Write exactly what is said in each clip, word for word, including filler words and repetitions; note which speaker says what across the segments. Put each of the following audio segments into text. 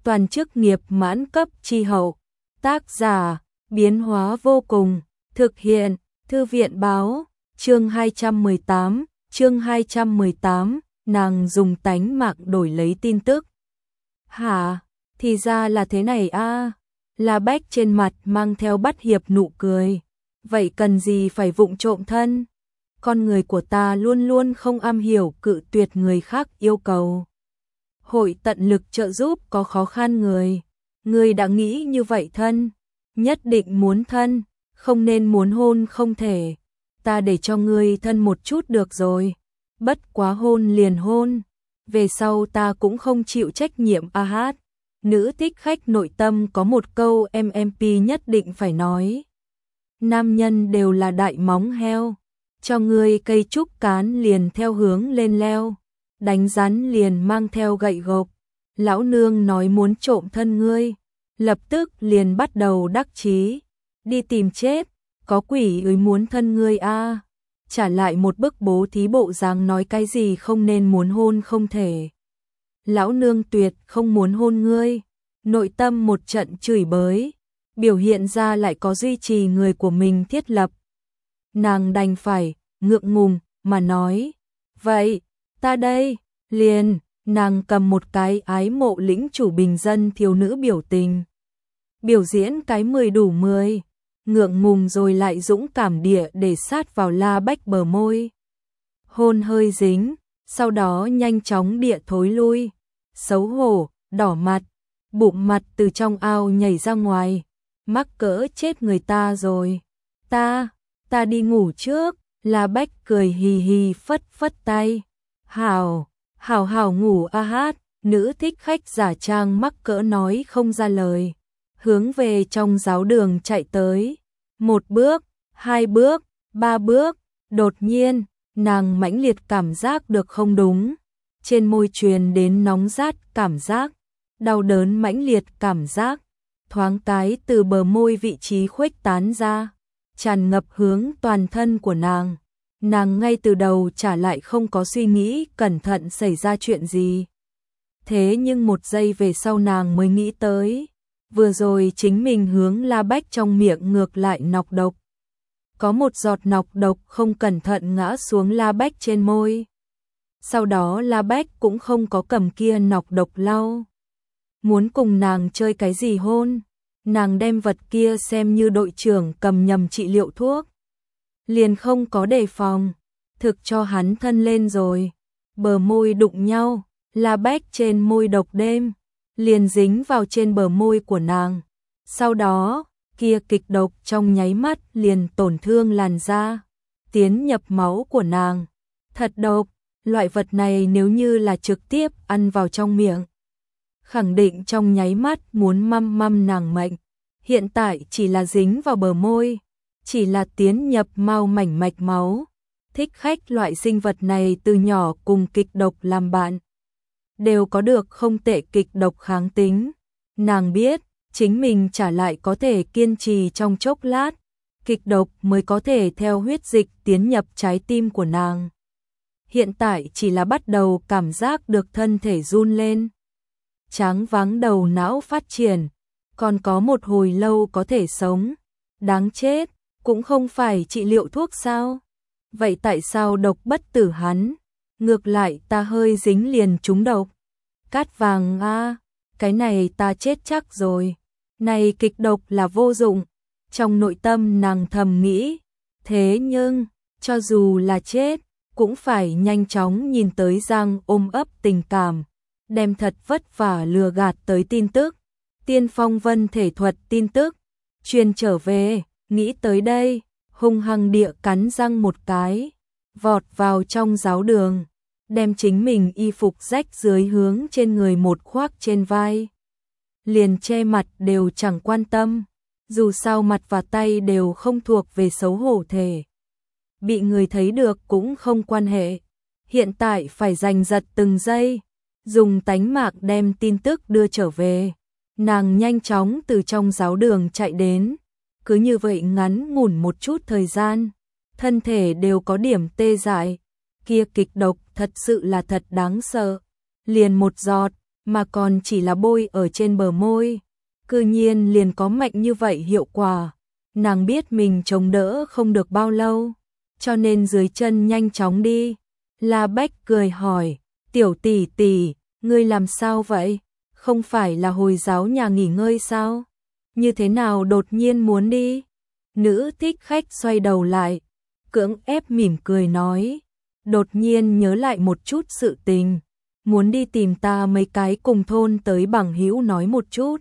Speaker 1: toàn chức nghiệp mãn cấp chi hậu. Tác giả, biến hóa vô cùng, thực hiện, thư viện báo, chương hai trăm mười tám, chương hai trăm mười tám, nàng dùng tánh mạng đổi lấy tin tức. Hả, thì ra là thế này a. À. La Bách trên mặt mang theo bắt hiệp nụ cười. Vậy cần gì phải vụng trộm thân? Con người của ta luôn luôn không am hiểu cự tuyệt người khác yêu cầu. Hội tận lực trợ giúp có khó khăn người. Người đã nghĩ như vậy thân, nhất định muốn thân, không nên muốn hôn không thể. Ta để cho ngươi thân một chút được rồi. Bất quá hôn liền hôn. Về sau ta cũng không chịu trách nhiệm a hát. Nữ thích khách nội tâm có một câu em em pê nhất định phải nói. Nam nhân đều là đại móng heo. Cho ngươi cây trúc cán liền theo hướng lên leo. Đánh rắn liền mang theo gậy gộc. Lão nương nói muốn trộm thân ngươi. Lập tức liền bắt đầu đắc chí. Đi tìm chết. Có quỷ ơi muốn thân ngươi a. À. Trả lại một bức bố thí bộ dáng nói cái gì không nên muốn hôn không thể. Lão nương tuyệt không muốn hôn ngươi. Nội tâm một trận chửi bới. Biểu hiện ra lại có duy trì người của mình thiết lập. Nàng đành phải, ngượng ngùng, mà nói. Vậy, ta đây, liền, nàng cầm một cái ái mộ lĩnh chủ bình dân thiếu nữ biểu tình. Biểu diễn cái mười đủ mười. Ngượng ngùng rồi lại dũng cảm địa để sát vào La Bách bờ môi. Hôn hơi dính, sau đó nhanh chóng địa thối lui. Xấu hổ, đỏ mặt, bụng mặt từ trong ao nhảy ra ngoài. Mắc cỡ chết người ta rồi. Ta, ta đi ngủ trước. La Bách cười hì hì phất phất tay. Hảo, hảo hảo ngủ a hát. Nữ thích khách giả trang mắc cỡ nói không ra lời. Hướng về trong giáo đường chạy tới. Một bước, hai bước, ba bước. Đột nhiên, nàng mãnh liệt cảm giác được không đúng. Trên môi truyền đến nóng rát cảm giác. Đau đớn mãnh liệt cảm giác. Thoáng cái từ bờ môi vị trí khuếch tán ra. Tràn ngập hướng toàn thân của nàng. Nàng ngay từ đầu trả lại không có suy nghĩ cẩn thận xảy ra chuyện gì. Thế nhưng một giây về sau nàng mới nghĩ tới. Vừa rồi chính mình hướng La Bách trong miệng ngược lại nọc độc. Có một giọt nọc độc không cẩn thận ngã xuống La Bách trên môi. Sau đó La Bách cũng không có cầm kia nọc độc lau. Muốn cùng nàng chơi cái gì hôn. Nàng đem vật kia xem như đội trưởng cầm nhầm trị liệu thuốc. Liền không có đề phòng. Thực cho hắn thân lên rồi. Bờ môi đụng nhau. La Bách trên môi độc đêm. Liền dính vào trên bờ môi của nàng. Sau đó, kia kịch độc trong nháy mắt liền tổn thương làn da. Tiến nhập máu của nàng. Thật độc. Loại vật này nếu như là trực tiếp ăn vào trong miệng. Khẳng định trong nháy mắt muốn măm măm nàng mệnh. Hiện tại chỉ là dính vào bờ môi. Chỉ là tiến nhập mau mảnh mạch máu. Thích khách loại sinh vật này từ nhỏ cùng kịch độc làm bạn. Đều có được không tệ kịch độc kháng tính. Nàng biết, chính mình trả lại có thể kiên trì trong chốc lát. Kịch độc mới có thể theo huyết dịch tiến nhập trái tim của nàng. Hiện tại chỉ là bắt đầu cảm giác được thân thể run lên. Tráng váng đầu não phát triển. Còn có một hồi lâu có thể sống. Đáng chết, cũng không phải trị liệu thuốc sao? Vậy tại sao độc bất tử hắn? Ngược lại ta hơi dính liền trúng độc. Cát vàng a, à, cái này ta chết chắc rồi. Này kịch độc là vô dụng. Trong nội tâm nàng thầm nghĩ. Thế nhưng, cho dù là chết, cũng phải nhanh chóng nhìn tới Giang ôm ấp tình cảm. Đem thật vất vả lừa gạt tới tin tức. Tiên phong vân thể thuật tin tức. Truyền trở về, nghĩ tới đây, hung hăng địa cắn răng một cái. Vọt vào trong giáo đường. Đem chính mình y phục rách dưới hướng trên người một khoác trên vai. Liền che mặt đều chẳng quan tâm. Dù sao mặt và tay đều không thuộc về xấu hổ thể. Bị người thấy được cũng không quan hệ. Hiện tại phải giành giật từng giây. Dùng tánh mạng đem tin tức đưa trở về. Nàng nhanh chóng từ trong giáo đường chạy đến. Cứ như vậy ngắn ngủn một chút thời gian. Thân thể đều có điểm tê dại. Kia kịch độc thật sự là thật đáng sợ. Liền một giọt, mà còn chỉ là bôi ở trên bờ môi. Cư nhiên liền có mạnh như vậy hiệu quả. Nàng biết mình chống đỡ không được bao lâu, cho nên dưới chân nhanh chóng đi. La Bách cười hỏi, tiểu tỷ tỷ, ngươi làm sao vậy? Không phải là Hồi giáo nhà nghỉ ngơi sao? Như thế nào đột nhiên muốn đi? Nữ thích khách xoay đầu lại, cưỡng ép mỉm cười nói, đột nhiên nhớ lại một chút sự tình, muốn đi tìm ta mấy cái cùng thôn tới bằng hữu nói một chút.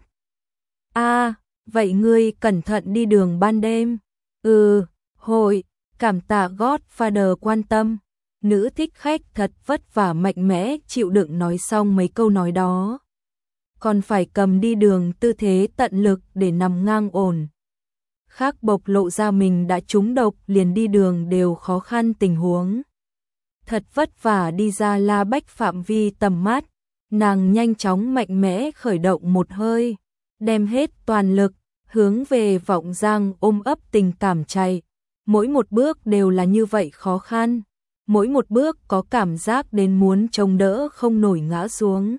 Speaker 1: A, à, vậy ngươi cẩn thận đi đường ban đêm. Ừ, hội, cảm tạ Godfather quan tâm. Nữ thích khách thật vất vả mạnh mẽ chịu đựng nói xong mấy câu nói đó. Còn phải cầm đi đường tư thế tận lực để nằm ngang ổn. Khác bộc lộ ra mình đã trúng độc liền đi đường đều khó khăn tình huống. Thật vất vả đi ra La Bách phạm vi tầm mắt, nàng nhanh chóng mạnh mẽ khởi động một hơi, đem hết toàn lực, hướng về Vọng Giang ôm ấp tình cảm chạy. Mỗi một bước đều là như vậy khó khăn, mỗi một bước có cảm giác đến muốn chống đỡ không nổi ngã xuống.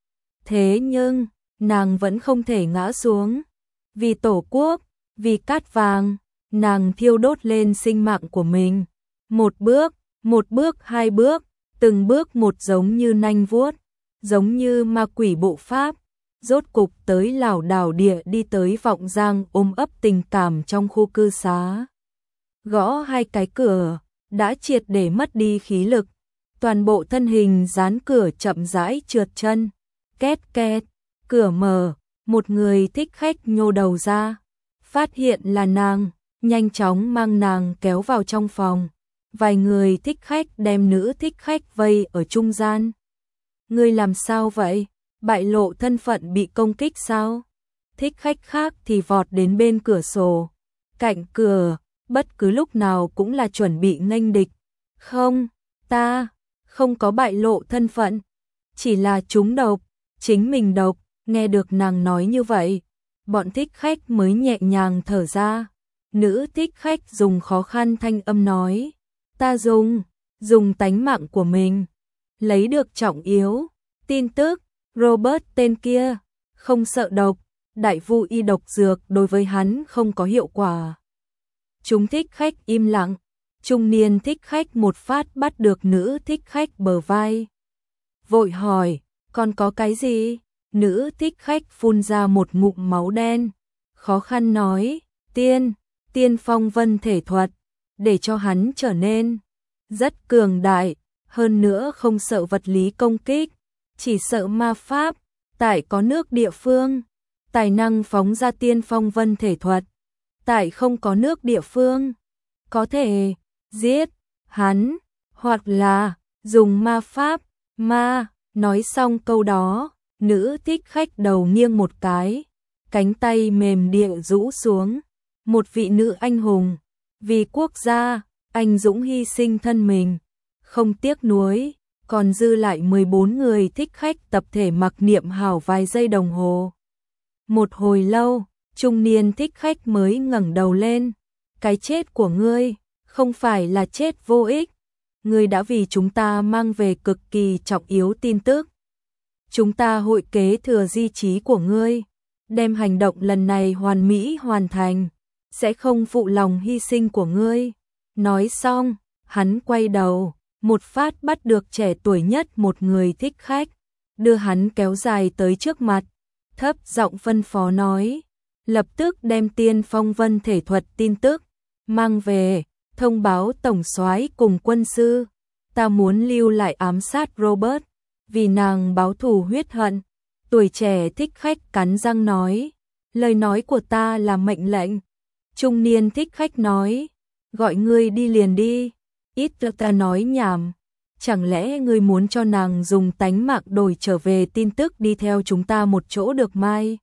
Speaker 1: Thế nhưng, nàng vẫn không thể ngã xuống. Vì Tổ quốc, vì cát vàng, nàng thiêu đốt lên sinh mạng của mình. Một bước, một bước hai bước, từng bước một giống như nanh vuốt, giống như ma quỷ bộ pháp. Rốt cục tới lảo đảo địa đi tới Vọng Giang ôm ấp tình cảm trong khu cư xá. Gõ hai cái cửa, đã triệt để mất đi khí lực. Toàn bộ thân hình dán cửa chậm rãi trượt chân. Két két, cửa mở, một người thích khách nhô đầu ra. Phát hiện là nàng, nhanh chóng mang nàng kéo vào trong phòng. Vài người thích khách đem nữ thích khách vây ở trung gian. Ngươi làm sao vậy? Bại lộ thân phận bị công kích sao? Thích khách khác thì vọt đến bên cửa sổ, cạnh cửa, bất cứ lúc nào cũng là chuẩn bị nghênh địch. Không, ta không có bại lộ thân phận, chỉ là trúng độc, chính mình độc. Nghe được nàng nói như vậy, bọn thích khách mới nhẹ nhàng thở ra. Nữ thích khách dùng khó khăn thanh âm nói, ta dùng, dùng tánh mạng của mình, lấy được trọng yếu, tin tức. Robert tên kia, không sợ độc, đại vu y độc dược đối với hắn không có hiệu quả. Chúng thích khách im lặng, trung niên thích khách một phát bắt được nữ thích khách bờ vai. Vội hỏi, còn có cái gì? Nữ thích khách phun ra một ngụm máu đen, khó khăn nói, tiên, tiên phong vân thể thuật, để cho hắn trở nên rất cường đại, hơn nữa không sợ vật lý công kích. Chỉ sợ ma pháp, tại có nước địa phương, tài năng phóng ra tiên phong vân thể thuật, tại không có nước địa phương, có thể giết hắn, hoặc là dùng ma pháp, ma, nói xong câu đó, nữ thích khách đầu nghiêng một cái, cánh tay mềm địa rũ xuống, một vị nữ anh hùng, vì quốc gia, anh dũng hy sinh thân mình, không tiếc nuối. Còn dư lại mười bốn người thích khách tập thể mặc niệm hào vài giây đồng hồ. Một hồi lâu, trung niên thích khách mới ngẩng đầu lên. Cái chết của ngươi, không phải là chết vô ích. Ngươi đã vì chúng ta mang về cực kỳ trọng yếu tin tức. Chúng ta hội kế thừa di chí của ngươi, đem hành động lần này hoàn mỹ hoàn thành, sẽ không phụ lòng hy sinh của ngươi. Nói xong, hắn quay đầu. Một phát bắt được trẻ tuổi nhất một người thích khách, đưa hắn kéo dài tới trước mặt, thấp giọng phân phó nói, lập tức đem tiên phong vân thể thuật tin tức, mang về, thông báo tổng soái cùng quân sư, ta muốn lưu lại ám sát Robert, vì nàng báo thù huyết hận. Tuổi trẻ thích khách cắn răng nói, lời nói của ta là mệnh lệnh. Trung niên thích khách nói, gọi ngươi đi liền đi. Ít ta nói nhảm, chẳng lẽ ngươi muốn cho nàng dùng tánh mạng đổi trở về tin tức đi theo chúng ta một chỗ được mai?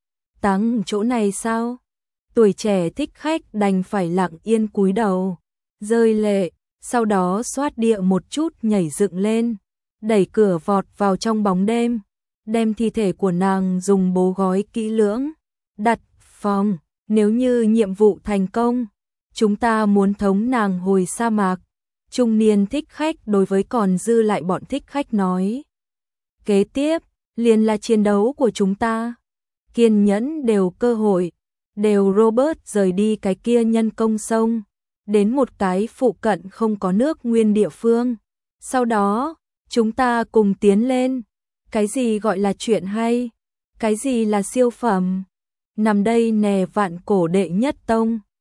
Speaker 1: Táng chỗ này sao? Tuổi trẻ thích khách đành phải lặng yên cúi đầu, rơi lệ, sau đó xoát địa một chút nhảy dựng lên, đẩy cửa vọt vào trong bóng đêm, đem thi thể của nàng dùng bố gói kỹ lưỡng, đặt phòng, nếu như nhiệm vụ thành công, chúng ta muốn thống nàng hồi sa mạc. Trung niên thích khách đối với còn dư lại bọn thích khách nói. Kế tiếp, liền là chiến đấu của chúng ta. Kiên nhẫn đều cơ hội, đều Robert rời đi cái kia nhân công sông, đến một cái phụ cận không có nước nguyên địa phương. Sau đó, chúng ta cùng tiến lên. Cái gì gọi là chuyện hay? Cái gì là siêu phẩm? Nằm đây nè vạn cổ đệ nhất tông.